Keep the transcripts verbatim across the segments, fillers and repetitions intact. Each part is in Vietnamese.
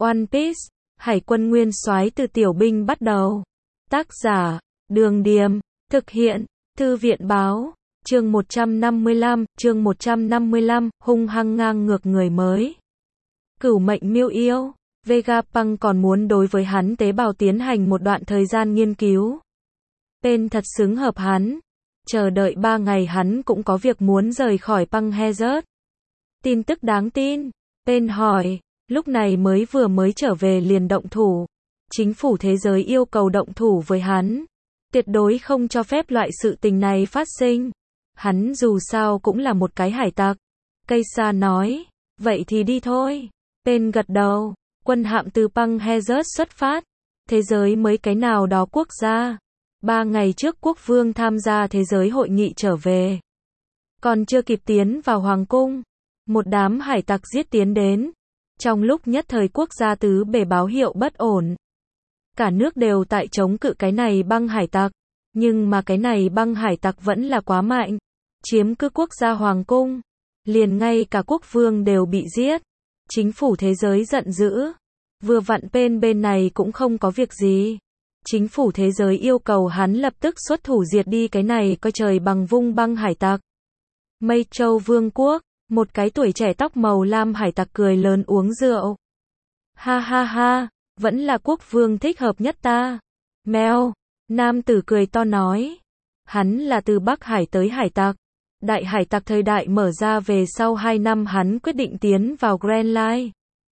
One Piece, Hải quân nguyên soái từ tiểu binh bắt đầu. Tác giả, Đường Điềm, thực hiện, Thư viện báo, chương một trăm năm mươi lăm, chương một trăm năm mươi lăm, hung hăng ngang ngược người mới. Cửu mệnh miêu yêu, Vegapunk còn muốn đối với hắn tế bào tiến hành một đoạn thời gian nghiên cứu. Tên thật xứng hợp hắn. Chờ đợi ba ngày hắn cũng có việc muốn rời khỏi Punk Hazard. Tin tức đáng tin. Tên hỏi, lúc này mới vừa mới trở về liền động thủ. Chính phủ thế giới yêu cầu động thủ với hắn. Tuyệt đối không cho phép loại sự tình này phát sinh. Hắn dù sao cũng là một cái hải tặc. Cây sa nói, vậy thì đi thôi. Tên gật đầu, quân hạm từ Punk Hazard xuất phát. Thế giới mới cái nào đó quốc gia. Ba ngày trước quốc vương tham gia thế giới hội nghị trở về. Còn chưa kịp tiến vào hoàng cung. Một đám hải tặc giết tiến đến. Trong lúc nhất thời quốc gia tứ bề báo hiệu bất ổn. Cả nước đều tại chống cự cái này băng hải tặc. Nhưng mà cái này băng hải tặc vẫn là quá mạnh. Chiếm cứ quốc gia hoàng cung. Liền ngay cả quốc vương đều bị giết. Chính phủ thế giới giận dữ. Vừa vặn bên bên này cũng không có việc gì. Chính phủ thế giới yêu cầu hắn lập tức xuất thủ diệt đi cái này coi trời bằng vung băng hải tặc. Mây Châu Vương quốc, một cái tuổi trẻ tóc màu lam hải tặc cười lớn uống rượu. Ha ha ha, vẫn là quốc vương thích hợp nhất ta. Mèo, nam tử cười to nói. Hắn là từ Bắc Hải tới hải tặc. Đại hải tặc thời đại mở ra về sau hai năm hắn quyết định tiến vào Grand Line.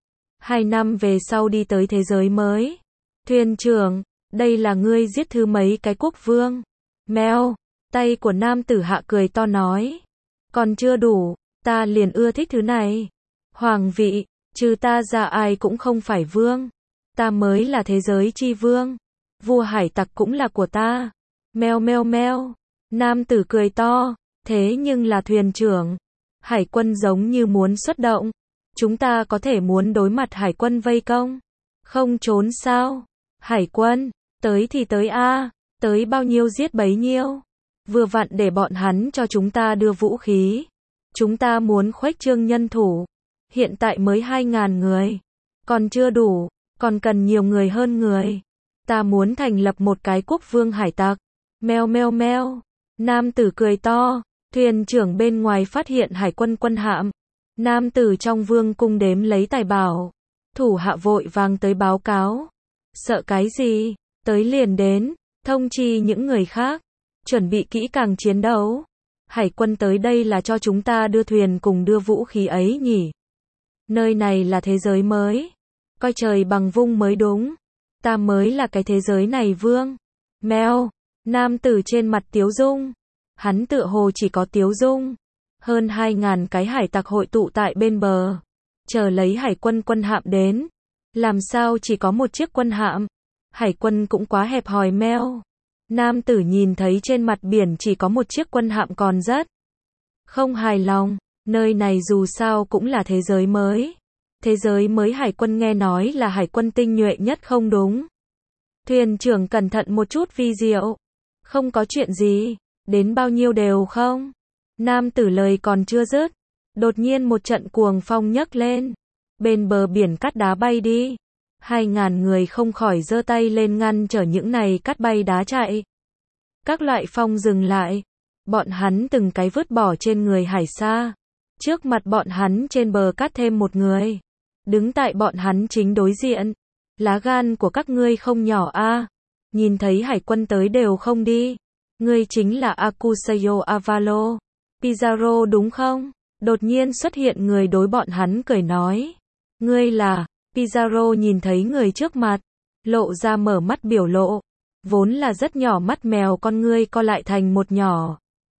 Hai năm về sau đi tới thế giới mới. Thuyền trưởng, đây là ngươi giết thứ mấy cái quốc vương. Mèo, tay của nam tử hạ cười to nói. Còn chưa đủ, ta liền ưa thích thứ này. Hoàng vị, trừ ta ra ai cũng không phải vương. Ta mới là thế giới chi vương. Vua hải tặc cũng là của ta. Mèo mèo mèo, nam tử cười to. Thế nhưng là thuyền trưởng. Hải quân giống như muốn xuất động. Chúng ta có thể muốn đối mặt hải quân vây công. Không trốn sao? Hải quân, tới thì tới a, tới bao nhiêu giết bấy nhiêu. Vừa vặn để bọn hắn cho chúng ta đưa vũ khí. Chúng ta muốn khuếch trương nhân thủ. Hiện tại mới hai ngàn người. Còn chưa đủ, còn cần nhiều người hơn người. Ta muốn thành lập một cái quốc vương hải tặc. Meo meo meo. Nam tử cười to. Thuyền trưởng bên ngoài phát hiện hải quân quân hạm. Nam tử trong vương cung đếm lấy tài bảo. Thủ hạ vội vàng tới báo cáo. Sợ cái gì? Tới liền đến. Thông chi những người khác. Chuẩn bị kỹ càng chiến đấu. Hải quân tới đây là cho chúng ta đưa thuyền cùng đưa vũ khí ấy nhỉ. Nơi này là thế giới mới. Coi trời bằng vung mới đúng. Ta mới là cái thế giới này vương. Mèo. Nam tử trên mặt tiếu dung. Hắn tựa hồ chỉ có tiếu dung. Hơn hai ngàn cái hải tặc hội tụ tại bên bờ. Chờ lấy hải quân quân hạm đến. Làm sao chỉ có một chiếc quân hạm? Hải quân cũng quá hẹp hòi meo. Nam tử nhìn thấy trên mặt biển chỉ có một chiếc quân hạm còn rất không hài lòng. Nơi này dù sao cũng là thế giới mới. Thế giới mới hải quân nghe nói là hải quân tinh nhuệ nhất không đúng. Thuyền trưởng cẩn thận một chút vi diệu. Không có chuyện gì. Đến bao nhiêu đều không? Nam tử lời còn chưa dứt. Đột nhiên một trận cuồng phong nhấc lên. Bên bờ biển cát đá bay đi. Hai ngàn người không khỏi giơ tay lên ngăn trở những này cát bay đá chạy. Các loại phong dừng lại. Bọn hắn từng cái vứt bỏ trên người hải sa. Trước mặt bọn hắn trên bờ cát thêm một người. Đứng tại bọn hắn chính đối diện. Lá gan của các ngươi không nhỏ a. Nhìn thấy hải quân tới đều không đi. Ngươi chính là Akusayo Avalo. Pizarro đúng không? Đột nhiên xuất hiện người đối bọn hắn cười nói. Ngươi là... Pizarro nhìn thấy người trước mặt. Lộ ra mở mắt biểu lộ. Vốn là rất nhỏ mắt mèo con ngươi co lại thành một nhỏ.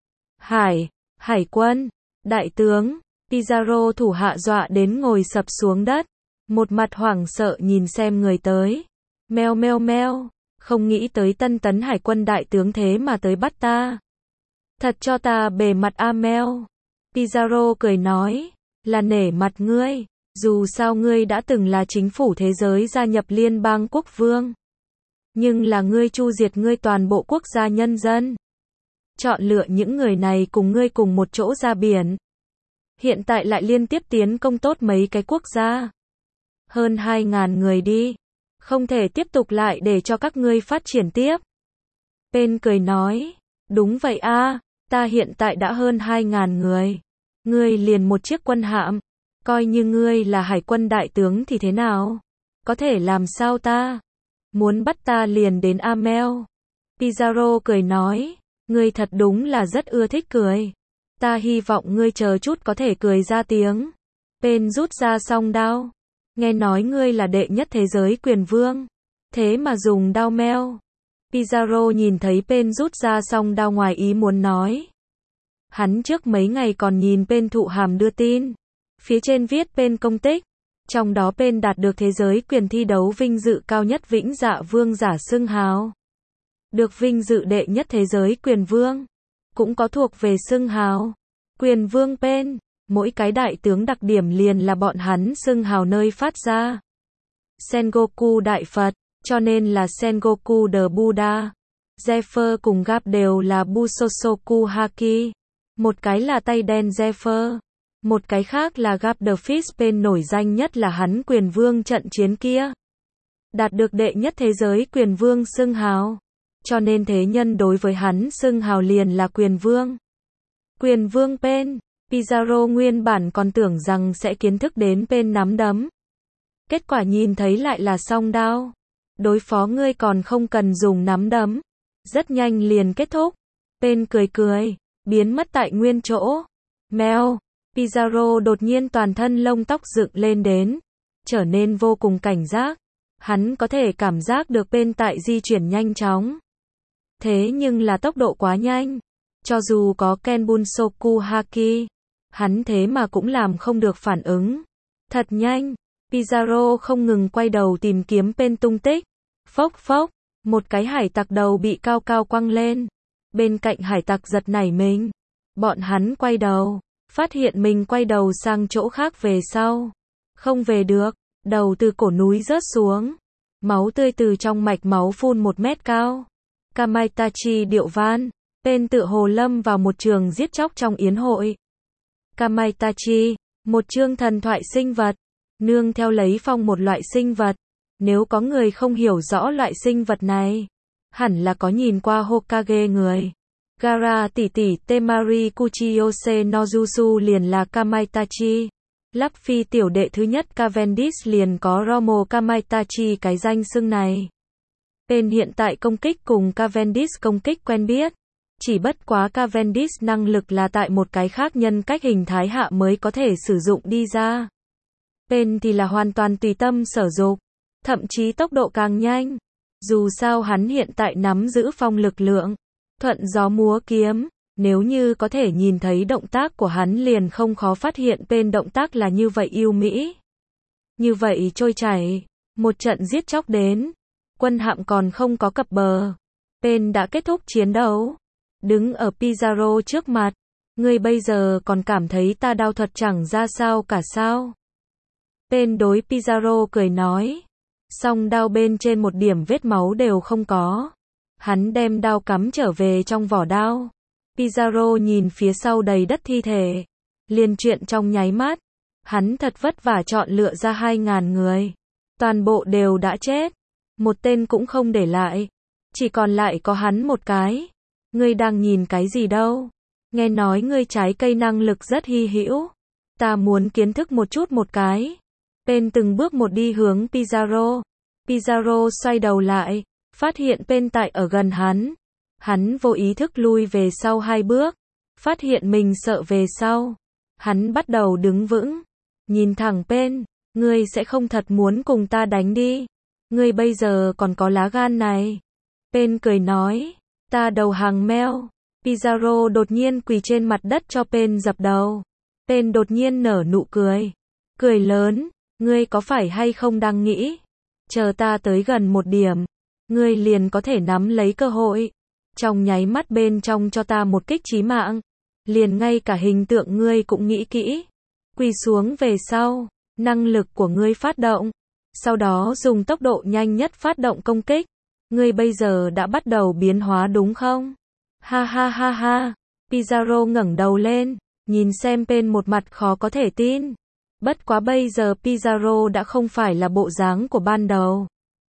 Hải, hải quân, đại tướng. Pizarro thủ hạ dọa đến ngồi sập xuống đất. Một mặt hoảng sợ nhìn xem người tới. Meo meo meo. Không nghĩ tới tân tấn hải quân đại tướng thế mà tới bắt ta. Thật cho ta bề mặt a meo. Pizarro cười nói. Là nể mặt ngươi. Dù sao ngươi đã từng là chính phủ thế giới gia nhập liên bang quốc vương. Nhưng là ngươi chu diệt ngươi toàn bộ quốc gia nhân dân. Chọn lựa những người này cùng ngươi cùng một chỗ ra biển. Hiện tại lại liên tiếp tiến công tốt mấy cái quốc gia. Hơn hai ngàn người đi. Không thể tiếp tục lại để cho các ngươi phát triển tiếp. Pen cười nói. Đúng vậy a, ta hiện tại đã hơn hai ngàn người. Ngươi liền một chiếc quân hạm. Coi như ngươi là hải quân đại tướng thì thế nào? Có thể làm sao ta? Muốn bắt ta liền đến Amel. Pizarro cười nói. Ngươi thật đúng là rất ưa thích cười. Ta hy vọng ngươi chờ chút có thể cười ra tiếng. Pen rút ra song đao. Nghe nói ngươi là đệ nhất thế giới quyền vương. Thế mà dùng đao meo. Pizarro nhìn thấy Pen rút ra song đao ngoài ý muốn nói. Hắn trước mấy ngày còn nhìn Pen thụ hàm đưa tin. Phía trên viết Pen công tích. Trong đó Pen đạt được thế giới quyền thi đấu vinh dự cao nhất vĩnh dạ vương giả xưng hào. Được vinh dự đệ nhất thế giới quyền vương. Cũng có thuộc về xưng hào. Quyền vương Pen. Mỗi cái đại tướng đặc điểm liền là bọn hắn xưng hào nơi phát ra. Sengoku Đại Phật, cho nên là Sengoku the Buddha. Zephyr cùng Gap đều là Busosoku Haki. Một cái là tay đen Zephyr. Một cái khác là Gap the Fish. Pen nổi danh nhất là hắn quyền vương trận chiến kia. Đạt được đệ nhất thế giới quyền vương xưng hào. Cho nên thế nhân đối với hắn xưng hào liền là quyền vương. Quyền vương Pen. Pizarro nguyên bản còn tưởng rằng sẽ kiến thức đến Pen nắm đấm. Kết quả nhìn thấy lại là song đao. Đối phó ngươi còn không cần dùng nắm đấm. Rất nhanh liền kết thúc. Pen cười cười, biến mất tại nguyên chỗ. Mèo. Pizarro đột nhiên toàn thân lông tóc dựng lên đến. Trở nên vô cùng cảnh giác. Hắn có thể cảm giác được Pen tại di chuyển nhanh chóng. Thế nhưng là tốc độ quá nhanh. Cho dù có Kenbunsoku Haki. Hắn thế mà cũng làm không được phản ứng. Thật nhanh. Pizarro không ngừng quay đầu tìm kiếm Pen tung tích. Phốc phốc. Một cái hải tặc đầu bị cao cao quăng lên. Bên cạnh hải tặc giật nảy mình. Bọn hắn quay đầu. Phát hiện mình quay đầu sang chỗ khác về sau. Không về được. Đầu từ cổ núi rớt xuống. Máu tươi từ trong mạch máu phun một mét cao. Kamaitachi điệu van. Pen tự hồ lâm vào một trường giết chóc trong yến hội. Kamaitachi. Một chương thần thoại sinh vật. Nương theo lấy phong một loại sinh vật. Nếu có người không hiểu rõ loại sinh vật này. Hẳn là có nhìn qua Hokage người. Gaara tỷ tỷ Temari Kuchiyose Nojutsu liền là Kamaitachi. Luffy tiểu đệ thứ nhất Cavendish liền có Romo Kamaitachi cái danh xưng này. Pen hiện tại công kích cùng Cavendish công kích quen biết. Chỉ bất quá Cavendish năng lực là tại một cái khác nhân cách hình thái hạ mới có thể sử dụng đi ra. Pen thì là hoàn toàn tùy tâm sở dục. Thậm chí tốc độ càng nhanh. Dù sao hắn hiện tại nắm giữ phong lực lượng. Thuận gió múa kiếm. Nếu như có thể nhìn thấy động tác của hắn liền không khó phát hiện Pen động tác là như vậy yêu mỹ. Như vậy trôi chảy. Một trận giết chóc đến. Quân hạm còn không có cập bờ. Pen đã kết thúc chiến đấu. Đứng ở Pizarro trước mặt. Ngươi bây giờ còn cảm thấy ta đao thuật chẳng ra sao cả sao? Pen đối Pizarro cười nói. Song đao bên trên một điểm vết máu đều không có. Hắn đem đao cắm trở về trong vỏ đao. Pizarro nhìn phía sau đầy đất thi thể. Liền chuyện trong nháy mắt. Hắn thật vất vả chọn lựa ra hai ngàn người. Toàn bộ đều đã chết. Một tên cũng không để lại. Chỉ còn lại có hắn một cái. Ngươi đang nhìn cái gì đâu? Nghe nói ngươi trái cây năng lực rất hy hữu. Ta muốn kiến thức một chút một cái. Pen từng bước một đi hướng Pizarro. Pizarro xoay đầu lại. Phát hiện Pen tại ở gần hắn. Hắn vô ý thức lui về sau hai bước. Phát hiện mình sợ về sau. Hắn bắt đầu đứng vững. Nhìn thẳng Pen. Ngươi sẽ không thật muốn cùng ta đánh đi. Ngươi bây giờ còn có lá gan này. Pen cười nói. Ta đầu hàng meo. Pizarro đột nhiên quỳ trên mặt đất cho Pen dập đầu. Pen đột nhiên nở nụ cười. Cười lớn. Ngươi có phải hay không đang nghĩ? Chờ ta tới gần một điểm. Ngươi liền có thể nắm lấy cơ hội. Trong nháy mắt bên trong cho ta một kích chí mạng. Liền ngay cả hình tượng ngươi cũng nghĩ kỹ. Quỳ xuống về sau. Năng lực của ngươi phát động. Sau đó dùng tốc độ nhanh nhất phát động công kích. Ngươi bây giờ đã bắt đầu biến hóa đúng không? Ha ha ha ha. Pizarro ngẩng đầu lên. Nhìn xem Pen một mặt khó có thể tin. Bất quá bây giờ Pizarro đã không phải là bộ dáng của ban đầu,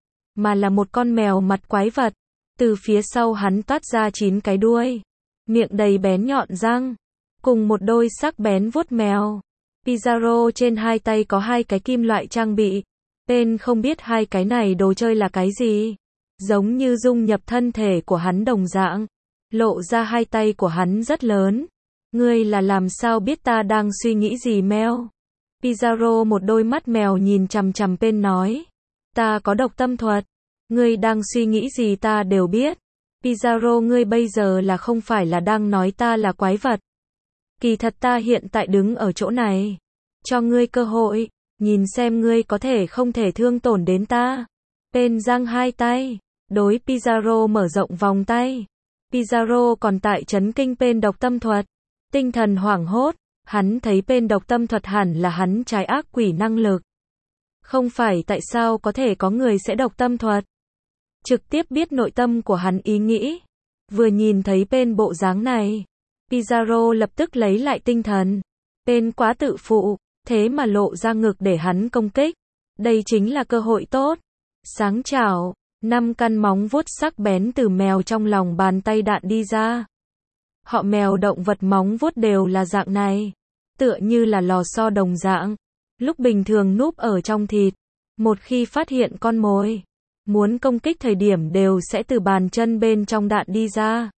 mà là một con mèo mặt quái vật. Từ phía sau hắn toát ra chín cái đuôi, miệng đầy bén nhọn răng, cùng một đôi sắc bén vuốt mèo. Pizarro trên hai tay có hai cái kim loại trang bị. Pen không biết hai cái này đồ chơi là cái gì. Giống như dung nhập thân thể của hắn đồng dạng. Lộ ra hai tay của hắn rất lớn. Ngươi là làm sao biết ta đang suy nghĩ gì mèo? Pizarro một đôi mắt mèo nhìn chằm chằm Pen nói. Ta có độc tâm thuật. Ngươi đang suy nghĩ gì ta đều biết. Pizarro ngươi bây giờ là không phải là đang nói ta là quái vật. Kỳ thật ta hiện tại đứng ở chỗ này. Cho ngươi cơ hội. Nhìn xem ngươi có thể không thể thương tổn đến ta. Pen giang hai tay. Đối Pizarro mở rộng vòng tay. Pizarro còn tại chấn kinh Pen độc tâm thuật. Tinh thần hoảng hốt. Hắn thấy Pen độc tâm thuật hẳn là hắn trái ác quỷ năng lực. Không phải tại sao có thể có người sẽ độc tâm thuật. Trực tiếp biết nội tâm của hắn ý nghĩ. Vừa nhìn thấy Pen bộ dáng này, Pizarro lập tức lấy lại tinh thần. Pen quá tự phụ, thế mà lộ ra ngực để hắn công kích. Đây chính là cơ hội tốt. Sáng chảo, năm căn móng vuốt sắc bén từ mèo trong lòng bàn tay đạn đi ra. Họ mèo động vật móng vuốt đều là dạng này. Tựa như là lò xo đồng dạng. Lúc bình thường núp ở trong thịt. Một khi phát hiện con mồi, muốn công kích thời điểm đều sẽ từ bàn chân bên trong đạn đi ra.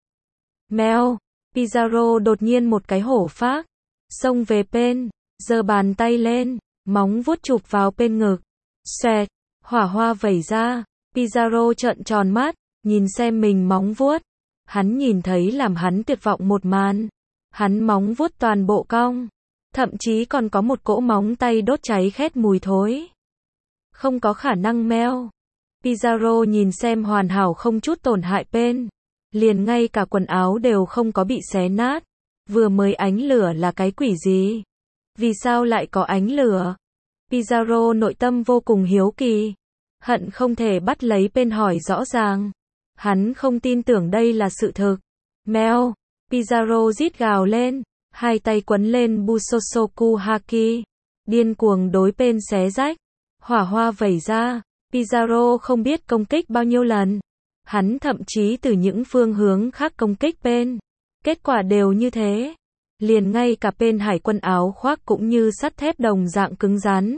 Mèo, Pizarro đột nhiên một cái hổ phác, xông về Pen, giơ bàn tay lên, móng vuốt chụp vào Pen ngực. Xoẹt, hỏa hoa vẩy ra, Pizarro trợn tròn mắt, nhìn xem mình móng vuốt. Hắn nhìn thấy làm hắn tuyệt vọng một màn. Hắn móng vuốt toàn bộ cong, thậm chí còn có một cỗ móng tay đốt cháy khét mùi thối. Không có khả năng mèo. Pizarro nhìn xem hoàn hảo không chút tổn hại Pen. Liền ngay cả quần áo đều không có bị xé nát. Vừa mới ánh lửa là cái quỷ gì? Vì sao lại có ánh lửa? Pizarro nội tâm vô cùng hiếu kỳ. Hận không thể bắt lấy Pen hỏi rõ ràng. Hắn không tin tưởng đây là sự thực. Mèo. Pizarro rít gào lên. Hai tay quấn lên Busosoku Haki. Điên cuồng đối Pen xé rách. Hỏa hoa vẩy ra. Pizarro không biết công kích bao nhiêu lần. Hắn thậm chí từ những phương hướng khác công kích Pen. Kết quả đều như thế. Liền ngay cả Pen hải quân áo khoác cũng như sắt thép đồng dạng cứng rắn.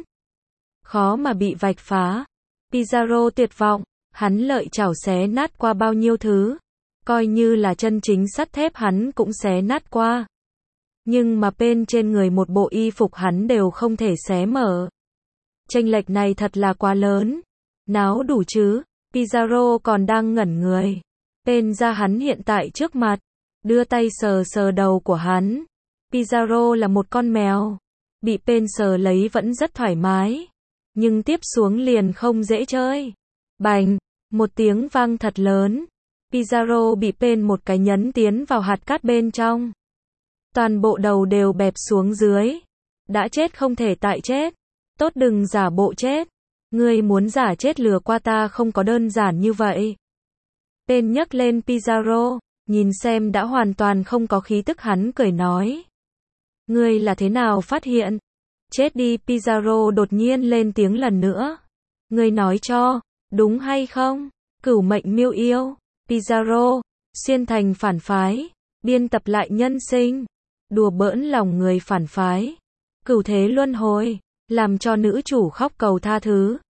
Khó mà bị vạch phá. Pizarro tuyệt vọng. Hắn lợi chảo xé nát qua bao nhiêu thứ. Coi như là chân chính sắt thép hắn cũng xé nát qua. Nhưng mà Pen trên người một bộ y phục hắn đều không thể xé mở. Chênh lệch này thật là quá lớn. Náo đủ chứ. Pizarro còn đang ngẩn người. Pen ra hắn hiện tại trước mặt. Đưa tay sờ sờ đầu của hắn. Pizarro là một con mèo. Bị Pen sờ lấy vẫn rất thoải mái. Nhưng tiếp xuống liền không dễ chơi. Bành. Một tiếng vang thật lớn. Pizarro bị Pen một cái nhấn tiến vào hạt cát bên trong. Toàn bộ đầu đều bẹp xuống dưới. Đã chết không thể tại chết. Tốt đừng giả bộ chết. Ngươi muốn giả chết lừa qua ta không có đơn giản như vậy. Pen nhấc lên Pizarro, nhìn xem đã hoàn toàn không có khí tức hắn cười nói. Ngươi là thế nào phát hiện? Chết đi Pizarro đột nhiên lên tiếng lần nữa. Ngươi nói cho, đúng hay không? Cửu mệnh miêu yêu. Pizarro, xuyên thành phản phái. Biên tập lại nhân sinh. Đùa bỡn lòng người phản phái. Cửu thế luân hồi. Làm cho nữ chủ khóc cầu tha thứ.